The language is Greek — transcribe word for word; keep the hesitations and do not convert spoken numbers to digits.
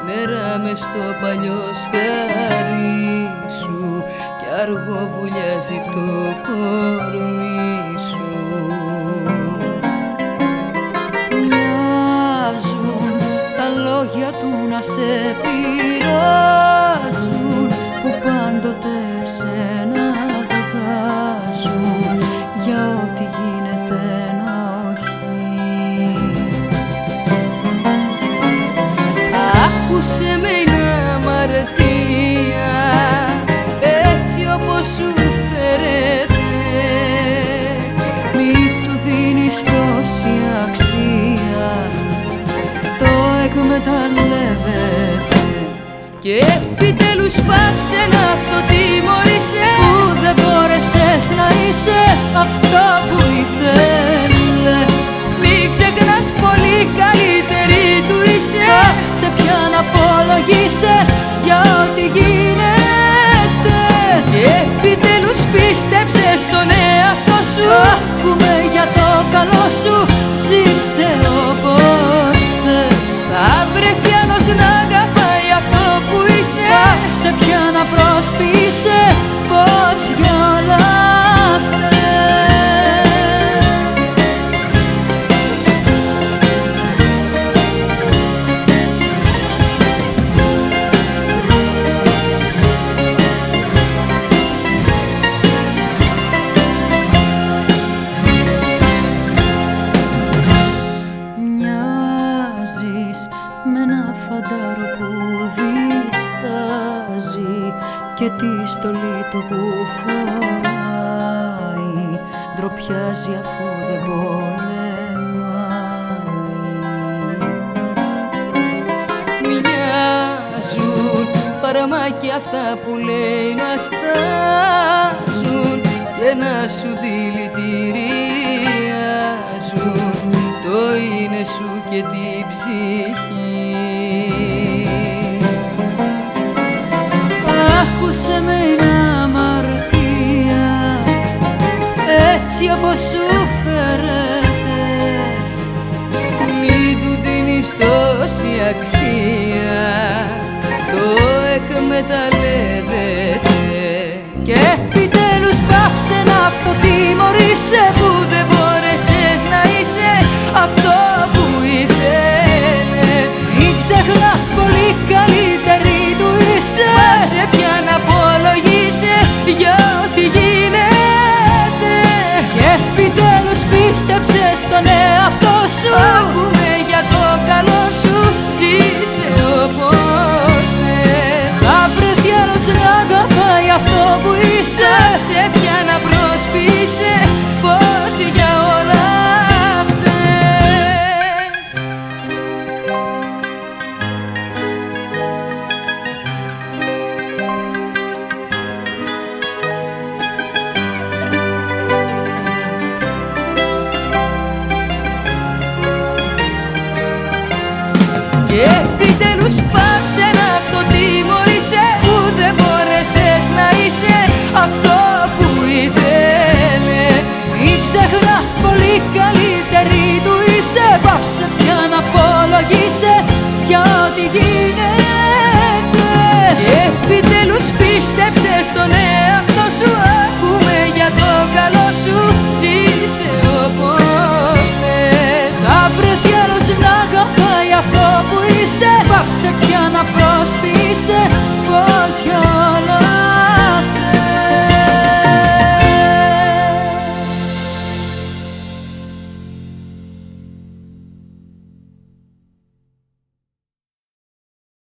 νερά μες στο παλιό σκαρί σου κι αργό βουλιάζει το κορμί σου. Μοιάζουν τα λόγια του να σε πειράζουν, που πάντοτε σένα βγάζουν για ό,τι γίνεται ενοχή. Άκουσε με, είναι αμαρτία έτσι όπως σου φέρεται, μη του δίνεις τόση αξία, το εκμεταλλεύεται. Και επιτέλους πάψε να αυτοτιμωρείσαι, που δεν μπόρεσες να είσαι αυτό που ήθελε. μην ξεχνάς πολύ καλύτερη του είσαι, πάψε πια να απολογείσαι για ό,τι γίνεται. Και επιτέλους πίστεψε στον εαυτό σου, άκουμε για το καλό σου, ζήσε όπως θες. θα βρεθεί άλλος να αγαπάει αυτό που είσαι, πάψε πια να προσποιείσαι πως για όλα θες. Μοιάζεις με ένα φαντάρο που διστάζει και τη στολή του που φοράει ντροπιάζει αφού δεν πολεμάει. μοιάζουν φαρμάκια αυτά που λέει να στάζουν και να σου δηλητηριάζουν το είναι σου και την ψυχή. Άκουσε με, είναι αμαρτία έτσι όπως σου φέρεται, Μην του δίνεις τόση αξία, το εκμεταλλεύεται. και επιτέλους πάψε να αυτοτιμωρείσαι, που δεν μπόρεσες να είσαι αυτό που ήθελε. μην ξεχνάς πολύ καλύτερη του είσαι, Πάψε πια να απολογείσαι για ό,τι γίνεται. και επιτέλους πίστεψε στον εαυτό σου, άκουμε για το καλό σου, ζήσε όπως θες. θα βρεθεί άλλος να αγαπάει αυτό που είσαι, Πάψε πια να προσποιείσαι πως για όλα φταίς. Και επιτέλους πάψε να αυτοτιμωρείσαι, που δεν μπόρεσες να είσαι αυτό που ήθελε. μην ξεχνάς πολύ καλύτερη του είσαι, πάψε πια να απολογείσαι για ό,τι γίνεται. Και επιτέλους πίστεψε στον εαυτό σου, άκουμε για το καλό σου, ζήσε όπως θες. Θα βρεθεί άλλος να αγαπάει αυτό που είσαι, πάψε πια να προσποιείσαι πως για